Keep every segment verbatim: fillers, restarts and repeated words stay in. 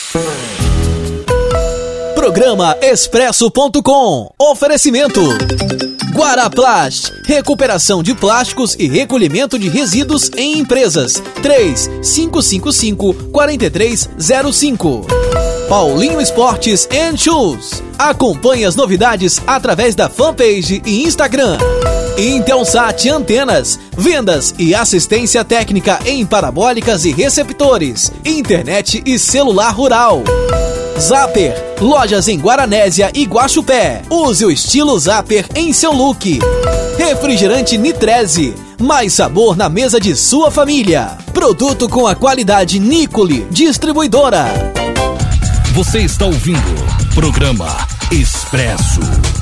Programa Expresso ponto com. Oferecimento Guaraplast, recuperação de plásticos e recolhimento de resíduos em empresas. três cinco cinco cinco, quatro três zero cinco. Paulinho Esportes and Shoes. Acompanhe as novidades através da fanpage e Instagram. Intelsat Antenas, vendas e assistência técnica em parabólicas e receptores, internet e celular rural. Zapper, lojas em Guaranésia e Guaxupé. Use o estilo Zapper em seu look. Refrigerante Nitreze, mais sabor na mesa de sua família. Produto com a qualidade Nicole, distribuidora. Você está ouvindo programa Expresso.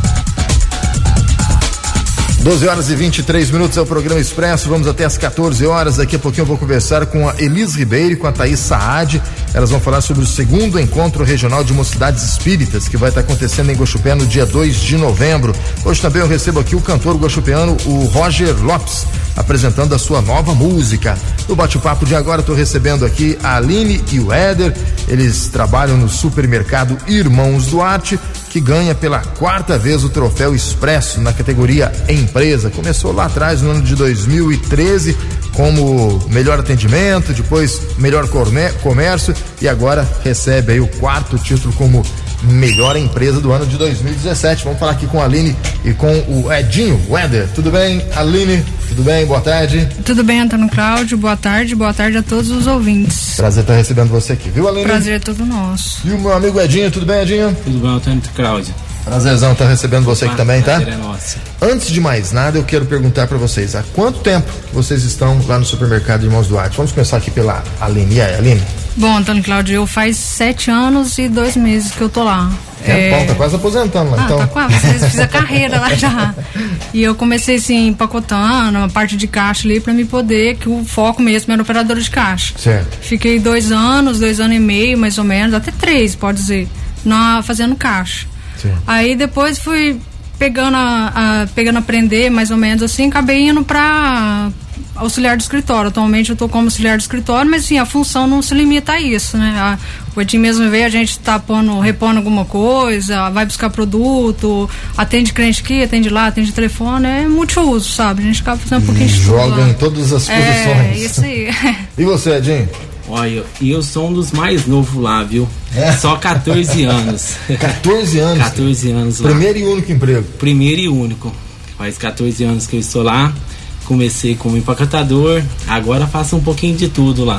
doze horas e vinte e três minutos é o programa Expresso. Vamos até as quatorze horas. Daqui a pouquinho eu vou conversar com a Elis Ribeiro e com a Thaís Saad. Elas vão falar sobre o segundo encontro regional de mocidades espíritas que vai estar acontecendo em Guaxupé no dia dois de novembro. Hoje também eu recebo aqui o cantor guaxupeano, o Roger Lopes, apresentando a sua nova música. No bate-papo de agora estou recebendo aqui a Aline e o Éder. Eles trabalham no supermercado Irmãos Duarte, que ganha pela quarta vez o troféu Expresso na categoria Empresa. Começou lá atrás, no ano de dois mil e treze, como melhor atendimento, depois melhor comércio, e agora recebe aí o quarto título como melhor empresa do ano de dois mil e dezessete. Vamos falar aqui com a Aline e com o Edinho, o Éder. Tudo bem, Aline? Tudo bem? Boa tarde. Tudo bem, Antônio Cláudio. Boa tarde. Boa tarde a todos os ouvintes. Prazer estar recebendo você aqui, viu, Aline? Prazer é todo nosso. E o meu amigo Edinho, tudo bem, Edinho? Tudo bem, Antônio Cláudio. Prazerzão estar recebendo você aqui também, tá? Prazer é nosso. Antes de mais nada, eu quero perguntar para vocês, há quanto tempo vocês estão lá no supermercado Irmãos Duarte? Vamos começar aqui pela Aline. E aí, Aline? Bom, Antônio Cláudio, eu faz sete anos e dois meses que eu tô lá. É, é... Bom, tá quase aposentando lá, ah, então. Tá quase, fiz, fiz a carreira lá já. E eu comecei assim, empacotando a parte de caixa ali pra me poder, que o foco mesmo era operadora de caixa. Certo. Fiquei dois anos, dois anos e meio, mais ou menos, até três, pode dizer, na, fazendo caixa. Sim. Aí depois fui pegando a, a, pegando a aprender, mais ou menos assim, acabei indo pra auxiliar do escritório. Atualmente eu tô como auxiliar do escritório, mas sim, a função não se limita a isso, né? A, o Edinho mesmo veio, a gente tá pondo, repondo alguma coisa, vai buscar produto, atende cliente aqui, atende lá, atende telefone, é multiuso, sabe? A gente acaba fazendo um pouquinho de tudo. Joga em todas as posições. É, isso aí. E você, Edinho? Olha, e eu sou um dos mais novos lá, viu? É. Só quatorze anos. quatorze anos? quatorze anos lá. Primeiro e único emprego? Primeiro e único. Faz quatorze anos que eu estou lá. Comecei como empacotador, agora faço um pouquinho de tudo lá.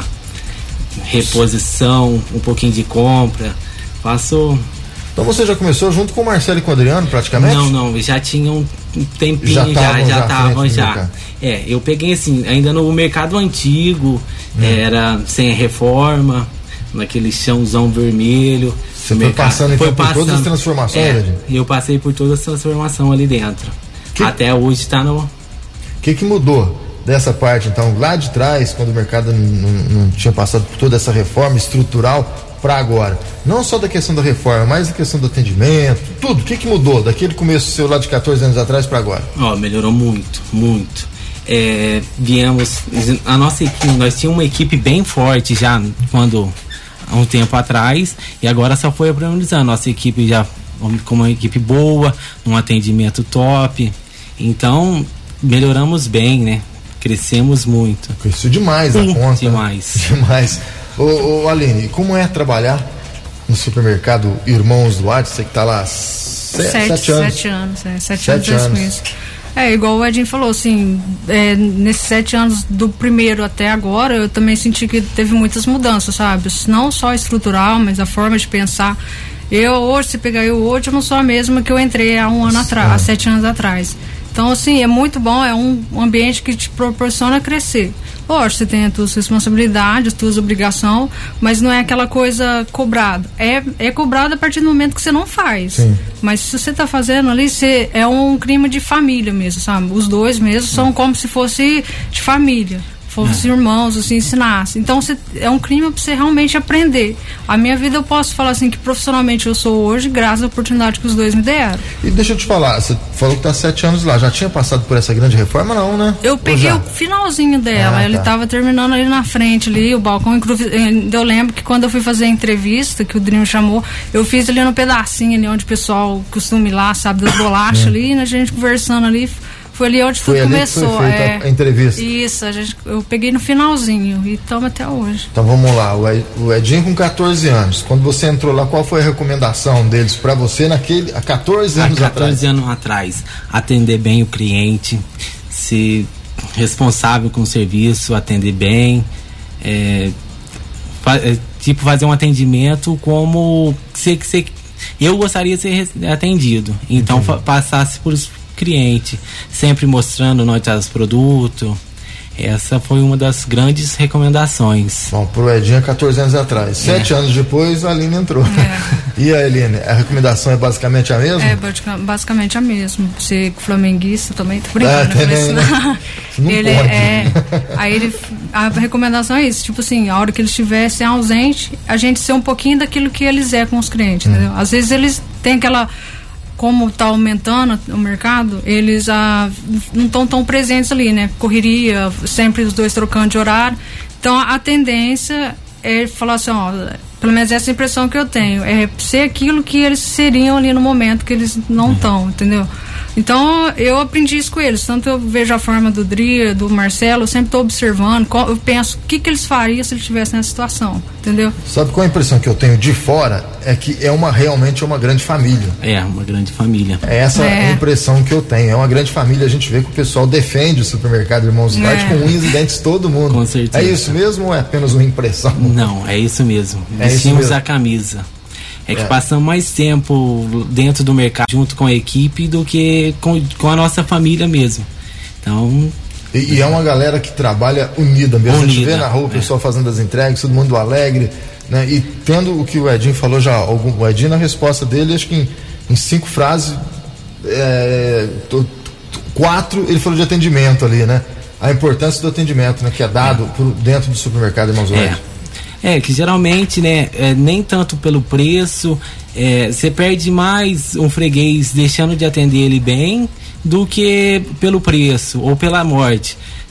Reposição, um pouquinho de compra. Faço... Então você já começou junto com o Marcelo e com o Adriano, praticamente? Não, não, já tinha um tempinho, já já estavam já, já. já. É, eu peguei assim, ainda no mercado antigo, hum. era sem reforma, naquele chãozão vermelho. Você foi mercado, passando então, foi por passando, todas as transformações? É, eu passei por todas as transformações ali dentro. Que, Até hoje está no... O que que mudou dessa parte, então, lá de trás, quando o mercado não, não tinha passado por toda essa reforma estrutural, para agora? Não só da questão da reforma, mas da questão do atendimento, tudo. O que que mudou daquele começo seu lá de quatorze anos atrás para agora? Ó, oh, melhorou muito, muito. É, viemos, a nossa equipe, nós tínhamos uma equipe bem forte já quando, há um tempo atrás, e agora só foi aprendizando. Nossa equipe já como uma equipe boa, um atendimento top. Então, melhoramos bem, né? Crescemos muito. Cresceu demais a conta. Demais. Né? Demais. Ô, ô, Aline, como é trabalhar no supermercado Irmãos Duarte? Você que tá lá sete, sete, sete anos. Sete anos, é. Sete, sete anos, anos. Mesmo. É, igual o Edinho falou, assim, é, nesses sete anos do primeiro até agora, eu também senti que teve muitas mudanças, sabe? Não só estrutural, mas a forma de pensar. Eu hoje, se pegar eu hoje, eu não sou a mesma que eu entrei há um ano atrás, há sete anos atrás. Então, assim, é muito bom, é um ambiente que te proporciona crescer. Lógico, você tem as suas responsabilidades, as suas obrigações, mas não é aquela coisa cobrada. É, é cobrada a partir do momento que você não faz. Sim. Mas se você está fazendo ali, você, é um crime de família mesmo, sabe? Os dois mesmo são como se fosse de família. fosse é. irmãos, assim, ensinasse. Então você, é um clima para você realmente aprender. A minha vida eu posso falar assim que profissionalmente eu sou hoje graças à oportunidade que os dois me deram. E deixa eu te falar, você falou que tá sete anos lá, já tinha passado por essa grande reforma não, né? Eu peguei o finalzinho dela, ah, ele tá. tava terminando ali na frente ali, o balcão, eu lembro que quando eu fui fazer a entrevista, que o Drinho chamou, eu fiz ali no pedacinho ali onde o pessoal costuma ir lá, sabe, das bolachas é. ali, né, a gente conversando ali. Foi ali onde foi tudo ali começou. Que foi feita é, a entrevista. Isso, a gente, eu peguei no finalzinho e estamos até hoje. Então vamos lá, o Edinho com catorze anos. Quando você entrou lá, qual foi a recomendação deles para você naquele há catorze anos atrás? Há catorze anos atrás, atender bem o cliente, ser responsável com o serviço, atender bem, é, fa, é, tipo fazer um atendimento como se, se, eu gostaria de ser atendido. Então fa, passasse por cliente, sempre mostrando notas dos produtos. Essa foi uma das grandes recomendações. Bom, pro Edinho há catorze anos atrás. Sete é. anos depois, a Aline entrou. É. E a Aline, a recomendação é basicamente a mesma? É, basicamente a mesma. Você flamenguista também, tô brincando. Ah, também, né? Não ele pode. É, aí ele, a recomendação é isso, tipo assim, a hora que eles estivessem ausente, a gente ser um pouquinho daquilo que eles é com os clientes, hum. entendeu? Às vezes eles têm aquela... Como está aumentando o mercado, eles ah, não estão tão presentes ali, né? Correria, sempre os dois trocando de horário. Então a tendência é falar assim, ó, pelo menos essa impressão que eu tenho, é ser aquilo que eles seriam ali no momento que eles não estão, uhum. entendeu? Então eu aprendi isso com eles, tanto eu vejo a forma do Dri, do Marcelo, eu sempre estou observando, eu penso o que, que eles fariam se eles estivessem nessa situação, entendeu? Sabe qual a impressão que eu tenho de fora? É que é uma, realmente uma grande família. É, uma grande família. Essa é a impressão que eu tenho, é uma grande família, a gente vê que o pessoal defende o supermercado Irmãos Duarte é. com unhas e dentes todo mundo. Com certeza. É isso mesmo ou é apenas uma impressão? Não, é isso mesmo. É Vestimos isso mesmo. a camisa. É que é. passamos mais tempo dentro do mercado junto com a equipe do que com, com a nossa família mesmo. Então. E, e é uma galera que trabalha unida mesmo. Unida, a gente vê na rua o pessoal é. fazendo as entregas, todo mundo alegre, né? E tendo o que o Edinho falou já, algum, o Edinho na resposta dele, acho que em, em cinco frases, é, tô, tô, quatro ele falou de atendimento ali, né? A importância do atendimento, né? Que é dado é. Por, dentro do supermercado Irmãos Duarte. É. É, que geralmente, né, é, nem tanto pelo preço, você é, perde mais um freguês deixando de atender ele bem do que pelo preço ou pela morte.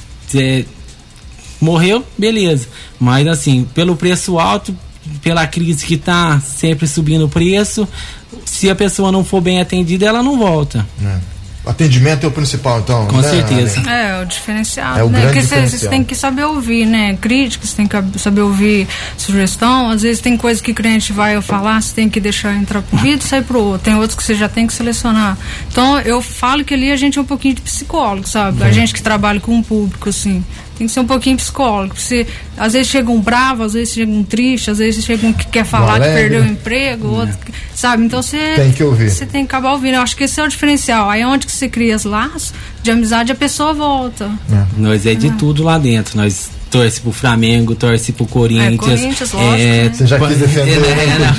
Cê, morreu, beleza, mas assim, pelo preço alto, pela crise que tá sempre subindo o preço, se a pessoa não for bem atendida, ela não volta. É. Atendimento é o principal, então. Com né, certeza. Ale? É, o diferencial. É o né? grande Porque diferencial. você tem que saber ouvir, né? Críticas, tem que saber ouvir sugestão. Às vezes tem coisa que o cliente vai falar, você tem que deixar entrar pro vídeo e sair pro outro. Tem outros que você já tem que selecionar. Então, eu falo que ali a gente é um pouquinho de psicólogo, sabe? Uhum. A gente que trabalha com o público, assim. Tem que ser um pouquinho psicólogo. Você, às vezes chega um bravo, às vezes chega um triste, às vezes chega um que quer falar que perdeu o emprego, é. outro, que, sabe? Então você tem que ouvir. Você tem que acabar ouvindo. Eu acho que esse é o diferencial. Aí onde que você cria os laços de amizade, a pessoa volta. É. Nós é de é. tudo lá dentro. Nós torce pro Flamengo, torce pro Corinthians. É, Corinthians, lógico, é, né? Você já quis defender, é,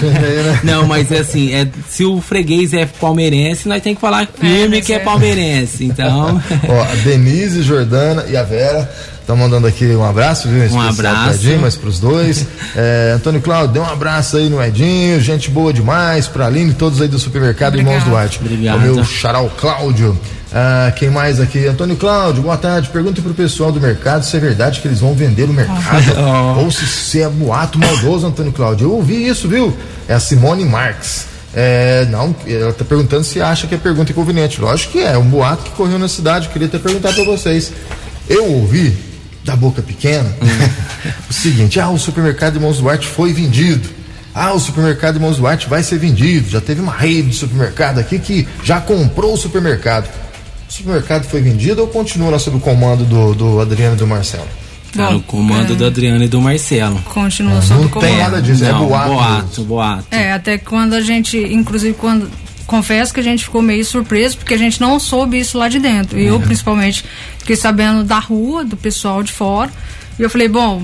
né? Não, não, mas assim, é, se o freguês é palmeirense, nós tem que falar firme é, que é, é palmeirense. Então. Ó, a Denise, Jordana e a Vera estão mandando aqui um abraço, viu? Um abraço. Edinho, mas pros dois. É, Antônio Cláudio, dê um abraço aí no Edinho, gente boa demais, pra Aline, todos aí do supermercado Obrigado. Irmãos Duarte. Obrigado. O meu xarau Cláudio. Ah, quem mais aqui? Antônio Cláudio, boa tarde. Pergunta pro pessoal do mercado se é verdade que eles vão vender o mercado oh. ou se, se é boato maldoso, Antônio Cláudio. Eu ouvi isso, viu? É a Simone Marques. É, não, ela tá perguntando se acha que é pergunta inconveniente. Lógico que é, é um boato que correu na cidade. Eu queria ter perguntado pra vocês. Eu ouvi da boca pequena o seguinte: ah, o supermercado Irmãos Duarte foi vendido. Ah, o supermercado Irmãos Duarte vai ser vendido. Já teve uma rede de supermercado aqui que já comprou o supermercado. O supermercado foi vendido ou continua lá sob o comando do, do Adriano e do Marcelo? Tá no comando é. do Adriano e do Marcelo. Continua sob o comando. Não tem nada disso, não, é boato. Boato, boato. É, até quando a gente, inclusive quando, confesso que a gente ficou meio surpreso, porque a gente não soube isso lá de dentro. Eu, é. principalmente, fiquei sabendo da rua, do pessoal de fora. E eu falei, bom,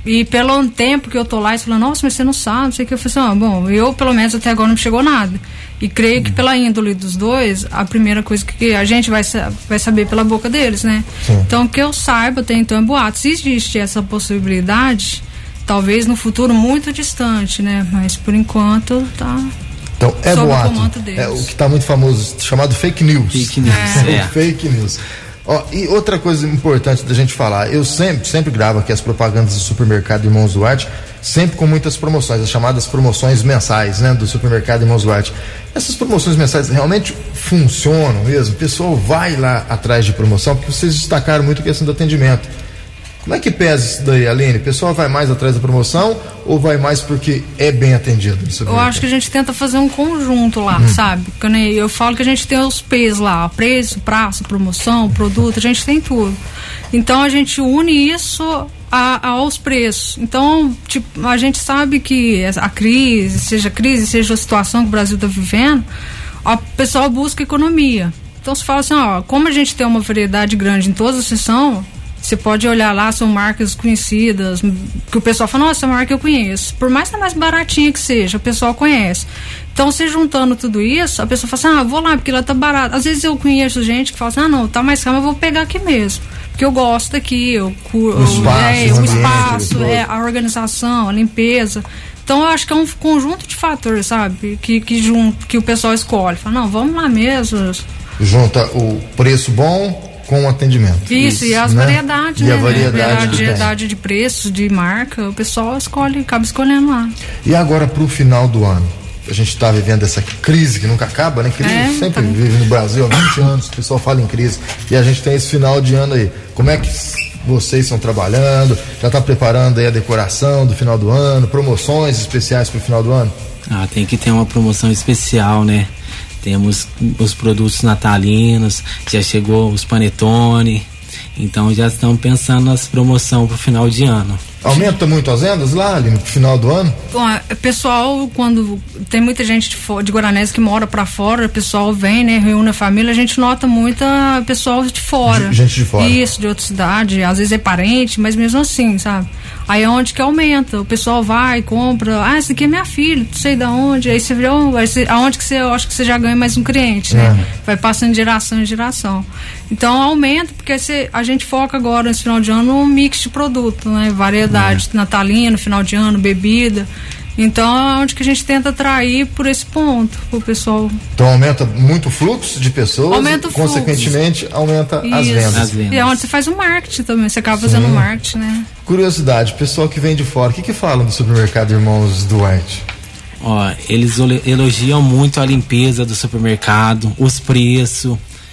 E pelo tempo que eu tô lá, eles falam, nossa, mas você não sabe, não sei o que. Eu falei assim, ah, bom, eu pelo menos até agora não me chegou nada. E creio que pela índole dos dois, a primeira coisa que a gente vai, vai saber pela boca deles, né? Sim. Então, que eu saiba, até então é boato. Se existe essa possibilidade, talvez no futuro muito distante, né? Mas por enquanto tá... Então, é boato. É o que está muito famoso, chamado fake news. Fake news, é. é. Fake news. Ó, e outra coisa importante da gente falar, eu sempre, sempre gravo aqui as propagandas do supermercado Irmãos Duarte, sempre com muitas promoções, as chamadas promoções mensais, né, do supermercado Irmãos Duarte. Essas promoções mensais realmente funcionam mesmo? O pessoal vai lá atrás de promoção, porque vocês destacaram muito a questão do atendimento. Como é que pesa isso daí, Aline? O pessoal vai mais atrás da promoção ou vai mais porque é bem atendido? Eu acho que a gente tenta fazer um conjunto lá, hum. sabe? Eu falo que a gente tem os P's lá, preço, prazo, promoção, produto, a gente tem tudo. Então a gente une isso a, aos preços. Então, tipo, a gente sabe que a crise, seja crise, seja a situação que o Brasil está vivendo, o pessoal busca economia. Então se fala assim, ó, como a gente tem uma variedade grande em toda a seção, você pode olhar lá, são marcas conhecidas, que o pessoal fala, nossa, essa marca eu conheço. Por mais que é mais baratinha que seja, o pessoal conhece. Então, se juntando tudo isso, a pessoa fala assim, ah, vou lá, porque lá tá barato. Às vezes eu conheço gente que fala assim, ah, não, tá mais caro, eu vou pegar aqui mesmo. Porque eu gosto daqui, eu, o espaço, é, o o espaço é, a organização, a limpeza. Então, eu acho que é um conjunto de fatores, sabe, que, que, junto, que o pessoal escolhe. Fala, não, vamos lá mesmo. Junta o preço bom com o atendimento. Isso, Isso e as né? variedades, e né? a variedade, a variedade de preços, de marca, o pessoal escolhe, acaba escolhendo lá. E agora para o final do ano? A gente está vivendo essa crise que nunca acaba, né? Crise é, sempre tá... vive no Brasil há vinte anos, o pessoal fala em crise. E a gente tem esse final de ano aí. Como é que vocês estão trabalhando? Já está preparando aí a decoração do final do ano, promoções especiais para o final do ano? Ah, tem que ter uma promoção especial, né? Temos os produtos natalinos, já chegou os panetone, então já estamos pensando nas promoções para o final de ano. Aumenta muito as vendas lá, ali no final do ano? Bom, pessoal, quando tem muita gente de, de Guaranés que mora para fora, o pessoal vem, né, reúne a família, a gente nota muita pessoal de fora. Gente de fora. Isso, de outra cidade, às vezes é parente, mas mesmo assim, sabe? Aí é onde que aumenta, o pessoal vai, compra, ah, esse aqui é minha filha, não sei de onde, aí você virou, aí você, aonde que você, eu acho que você já ganha mais um cliente, né? É. Vai passando de geração em geração. Então aumenta, porque você, a gente foca agora nesse final de ano num mix de produto, né? Variedade, é. natalina, final de ano, bebida. Então é onde que a gente tenta atrair por esse ponto, o pessoal. Então aumenta muito o fluxo de pessoas, aumenta o fluxo. Consequentemente aumenta as vendas. as vendas. E é onde você faz o marketing também, você acaba fazendo o marketing, né? Curiosidade, pessoal que vem de fora, o que que falam do supermercado Irmãos Duarte? Ó, eles elogiam muito a limpeza do supermercado, os preços,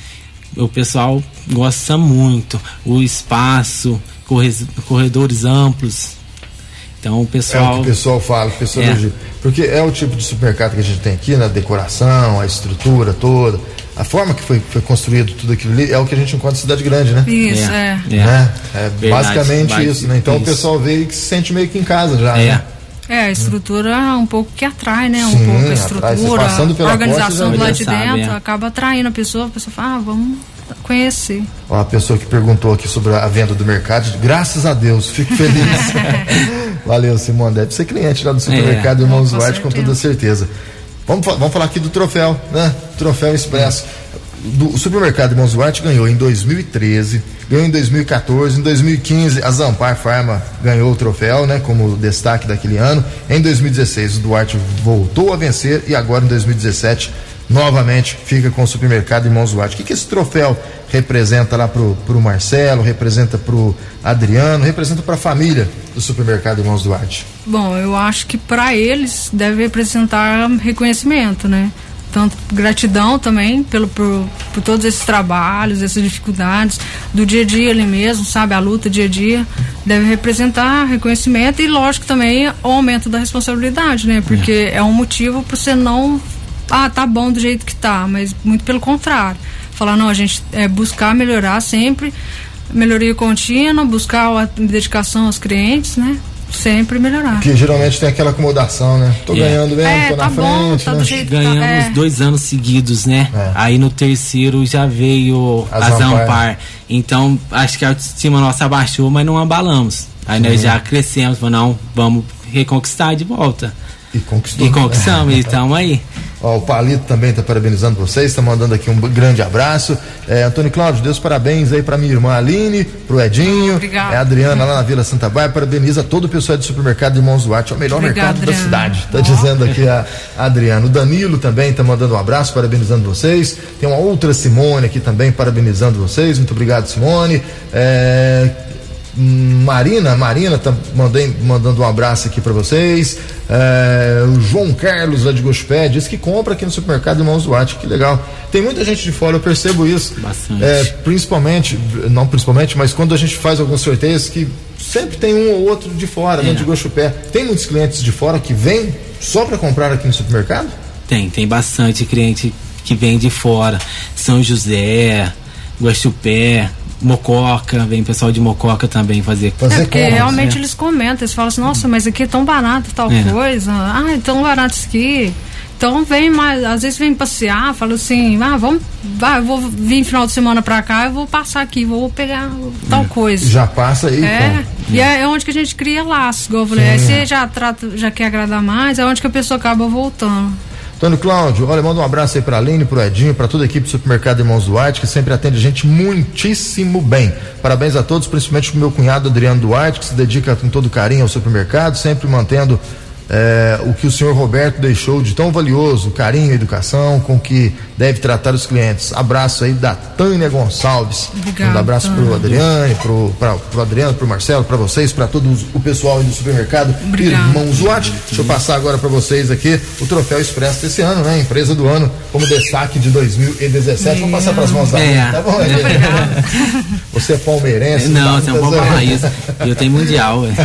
o pessoal gosta muito, o espaço, corredores amplos. Então o pessoal... É o que o pessoal fala, o pessoal é. elogia. Porque é o tipo de supermercado que a gente tem aqui, na decoração, a estrutura toda, a forma que foi, foi construído tudo aquilo ali, é o que a gente encontra em cidade grande, né? Isso, é. É, é. é Verdade, basicamente vai, isso, né? Então isso. o pessoal vê que se sente meio que em casa já, é. né? É, a estrutura é um pouco que atrai, né? Um Sim, pouco a estrutura, atrai, a organização do lado de sabe, dentro, é. acaba atraindo a pessoa, a pessoa fala, ah, vamos conhecer. Ó, a pessoa que perguntou aqui sobre a venda do mercado, graças a Deus, fico feliz. Valeu, Simone, deve ser cliente lá do supermercado é. Irmãos Com Duarte, com toda certeza. Vamos, vamos falar aqui do troféu, né? Troféu Expresso. Do, o supermercado Irmãos Duarte ganhou em dois mil e treze, ganhou em dois mil e quatorze, em dois mil e quinze a Zampar Pharma ganhou o troféu, né, como destaque daquele ano. Em dois mil e dezesseis o Duarte voltou a vencer e agora em dois mil e dezessete novamente fica com o supermercado Irmãos Duarte. O que que esse troféu representa lá pro, pro Marcelo, representa pro Adriano, representa pra família do supermercado Irmãos Duarte? Bom, eu acho que para eles deve representar reconhecimento, né? Tanto gratidão também pelo, por, por todos esses trabalhos, essas dificuldades do dia a dia ali mesmo, sabe? A luta dia a dia deve representar reconhecimento e, lógico, também o aumento da responsabilidade, né? Porque é, é um motivo para você não, ah, tá bom do jeito que tá, mas muito pelo contrário. Falar, não, a gente é buscar melhorar sempre, melhoria contínua, buscar a dedicação aos clientes, né? sempre melhorar. Que geralmente tem aquela acomodação, né? Tô yeah. ganhando mesmo, é, tô tá na bom, frente, tá né? do jeito Ganhamos tá, é. dois anos seguidos, né? É. Aí no terceiro já veio a Zampar. Zampar. Então, acho que a autoestima nossa abaixou, mas não abalamos. Aí Sim. nós já crescemos, falamos, não, vamos reconquistar de volta. E conquistou. E conquistamos, e estamos aí. Ó, o Palito também está parabenizando vocês, está mandando aqui um grande abraço. É, Antônio Cláudio, Deus parabéns aí para minha irmã Aline, pro Edinho. Obrigado. É a Adriana lá na Vila Santa Bárbara, parabeniza todo o pessoal do supermercado de Irmãos Duarte, é o melhor Obrigado, mercado Adriana. da cidade. Tá oh. dizendo aqui a, a Adriana. O Danilo também está mandando um abraço, parabenizando vocês. Tem uma outra Simone aqui também parabenizando vocês. Muito obrigado, Simone. É, Marina, Marina tá mandei, mandando um abraço aqui para vocês. É, o João Carlos lá de Gospé diz que compra aqui no supermercado Irmãos Duarte, que legal. Tem muita gente de fora, eu percebo isso. Bastante. É, principalmente, não principalmente, mas quando a gente faz alguns sorteios que sempre tem um ou outro de fora, é. né, de Gospé. Tem muitos clientes de fora que vêm só para comprar aqui no supermercado? Tem, tem bastante cliente que vem de fora. São José, Guaxupé, Mococa, vem pessoal de Mococa também fazer. fazer é porque compras, realmente né? Eles comentam, eles falam assim, nossa, mas aqui é tão barato tal é. coisa, ah, é tão barato isso aqui. Então vem mais, às vezes vem passear, fala assim, ah, vamos, vai, eu vou vir final de semana pra cá, eu vou passar aqui, vou pegar tal é. coisa. Já passa aí, é, e é. é onde que a gente cria laços, igual eu falei, aí você já trata, já quer agradar mais, é onde que a pessoa acaba voltando. Antônio Cláudio, olha, manda um abraço aí pra Aline, pro Edinho, pra toda a equipe do Supermercado Irmãos Duarte, que sempre atende a gente muitíssimo bem. Parabéns a todos, principalmente pro meu cunhado Adriano Duarte, que se dedica com todo carinho ao supermercado, sempre mantendo é, o que o senhor Roberto deixou de tão valioso, carinho e educação, com que deve tratar os clientes. Abraço aí da Tânia Gonçalves. Obrigado, um abraço pro Adriane, pro, pra, pro Adriano, pro Marcelo, pra vocês, pra todo o pessoal aí do supermercado Obrigado. Irmãos Duarte. Deixa eu passar agora pra vocês aqui o troféu Expresso desse ano, né? Empresa do ano, como destaque de dois mil e dezessete. Vamos passar pras mãos da é. mãe, tá bom? É. Você é palmeirense? Não, você não pode falar isso. Eu tenho mundial, velho.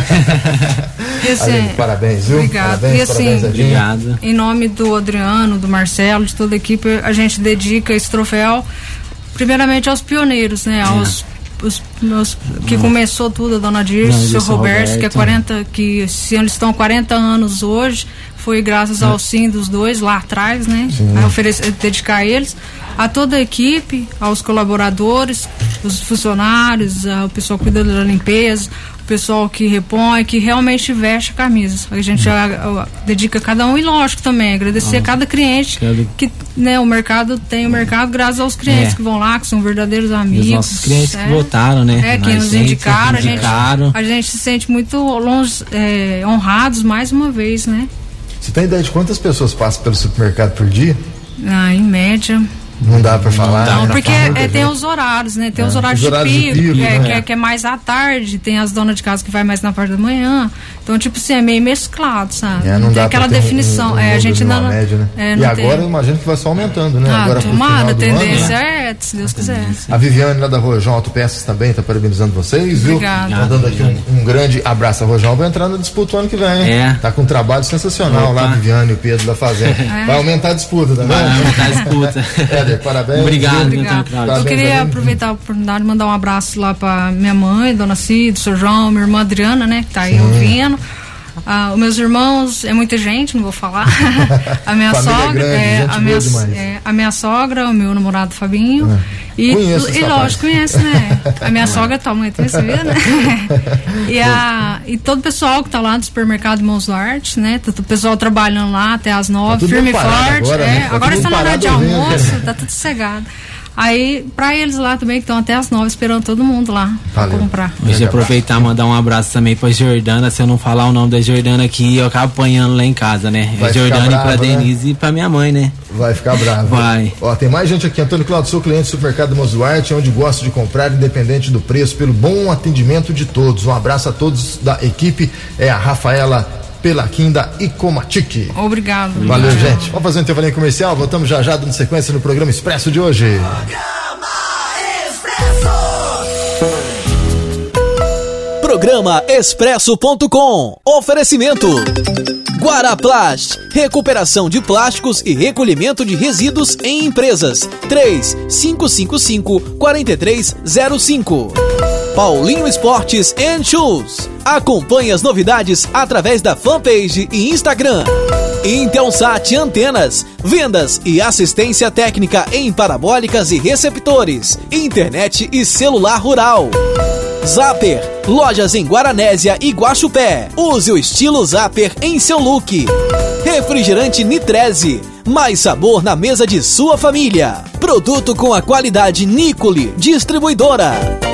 Aline, parabéns, viu? Obrigado. Parabéns, e assim, parabéns, obrigado. Em nome do Adriano, do Marcelo, de toda a equipe, a gente dedica esse troféu primeiramente aos pioneiros, né? Aos os, meus, que não. começou tudo, a dona Dirce, o senhor Roberto, Roberto, que é quarenta, que esse ano estão quarenta anos hoje, foi graças ao sim dos dois lá atrás, né? A oferecer, dedicar a eles, a toda a equipe, aos colaboradores, os funcionários, o pessoal que cuida da limpeza, o pessoal que repõe, que realmente veste a camisa. A gente a, a, dedica a cada um, e lógico também, agradecer ah, a cada cliente cada... que, né, o mercado tem o mercado graças aos clientes é. que vão lá, que são verdadeiros amigos. E os nossos clientes é. que votaram, né? É, que nos indicaram, a gente, a gente se sente muito longe, é, honrados mais uma vez, né? Você tem ideia de quantas pessoas passam pelo supermercado por dia? Ah, em média. Não dá pra falar. Não, porque é, tem os horários, né? Tem é, os horários, os horários de pico, de pico que, é, né? que, é, que é mais à tarde, tem as donas de casa que vai mais na parte da manhã. Então, tipo assim, é meio mesclado, sabe? É, não, não dá tem aquela definição. Um, um, um é, a gente ainda não. Média, né? é, e não agora tem. eu imagino que vai só aumentando, né? Ah, agora tomara, a tendência ano, né? é, se Deus quiser. A Viviane lá da Rojão Autopeças também tá parabenizando vocês, viu? Obrigada. Mandando aqui um, um grande abraço. A Rojão vai entrar na disputa o ano que vem, hein? É. Tá com um trabalho sensacional. Opa. Lá, a Viviane e o Pedro da Fazenda. É. Vai aumentar a disputa, tá vendo? Vai aumentar a disputa. Éder, parabéns. Obrigado. Obrigado. Eu queria aproveitar a oportunidade de mandar um abraço lá pra minha mãe, dona Cida, seu João, minha irmã Adriana, né, que tá aí Sim. ouvindo. Ah, os meus irmãos, é muita gente, não vou falar. A minha sogra, grande, é, a, minha, é, a minha sogra, o meu namorado Fabinho. É. E, e lógico, conhece, né? A minha sogra tá muito, você vê, né? E, a, e todo o pessoal que tá lá do supermercado Irmãos Duarte, né? Tá o pessoal trabalhando lá até as nove, tá firme e forte. Agora, é. né? tá agora está na hora de almoço, tá tudo sossegado. Aí, pra eles lá também, que estão até as nove esperando todo mundo lá pra Valeu. comprar. Deixa eu aproveitar e mandar um abraço também pra Jordana. Se eu não falar o nome da Jordana aqui, eu acabo apanhando lá em casa, né? Vai é Jordana bravo, e pra né? Denise e pra minha mãe, né? Vai ficar bravo. Vai. Ó, tem mais gente aqui. Antônio Cláudio, sou cliente do supermercado Irmãos Duarte, onde gosto de comprar, independente do preço, pelo bom atendimento de todos. Um abraço a todos da equipe. É a Rafaela Pelaquim da Icomatic. Obrigado. Valeu, obrigado. gente. Vamos fazer um intervalinho comercial. Voltamos já já dando sequência no programa Expresso de hoje. Programa Expresso ponto com. Oferecimento Guaraplast, recuperação de plásticos e recolhimento de resíduos em empresas. três cinco cinco cinco, quatro três zero cinco. Paulinho Esportes and Shoes. Acompanhe as novidades através da fanpage e Instagram. Intelsat Antenas, vendas e assistência técnica em parabólicas e receptores, internet e celular rural. Zapper, lojas em Guaranésia e Guaxupé. Use o estilo Zapper em seu look. Refrigerante Nitreze, mais sabor na mesa de sua família. Produto com a qualidade Nicole, distribuidora.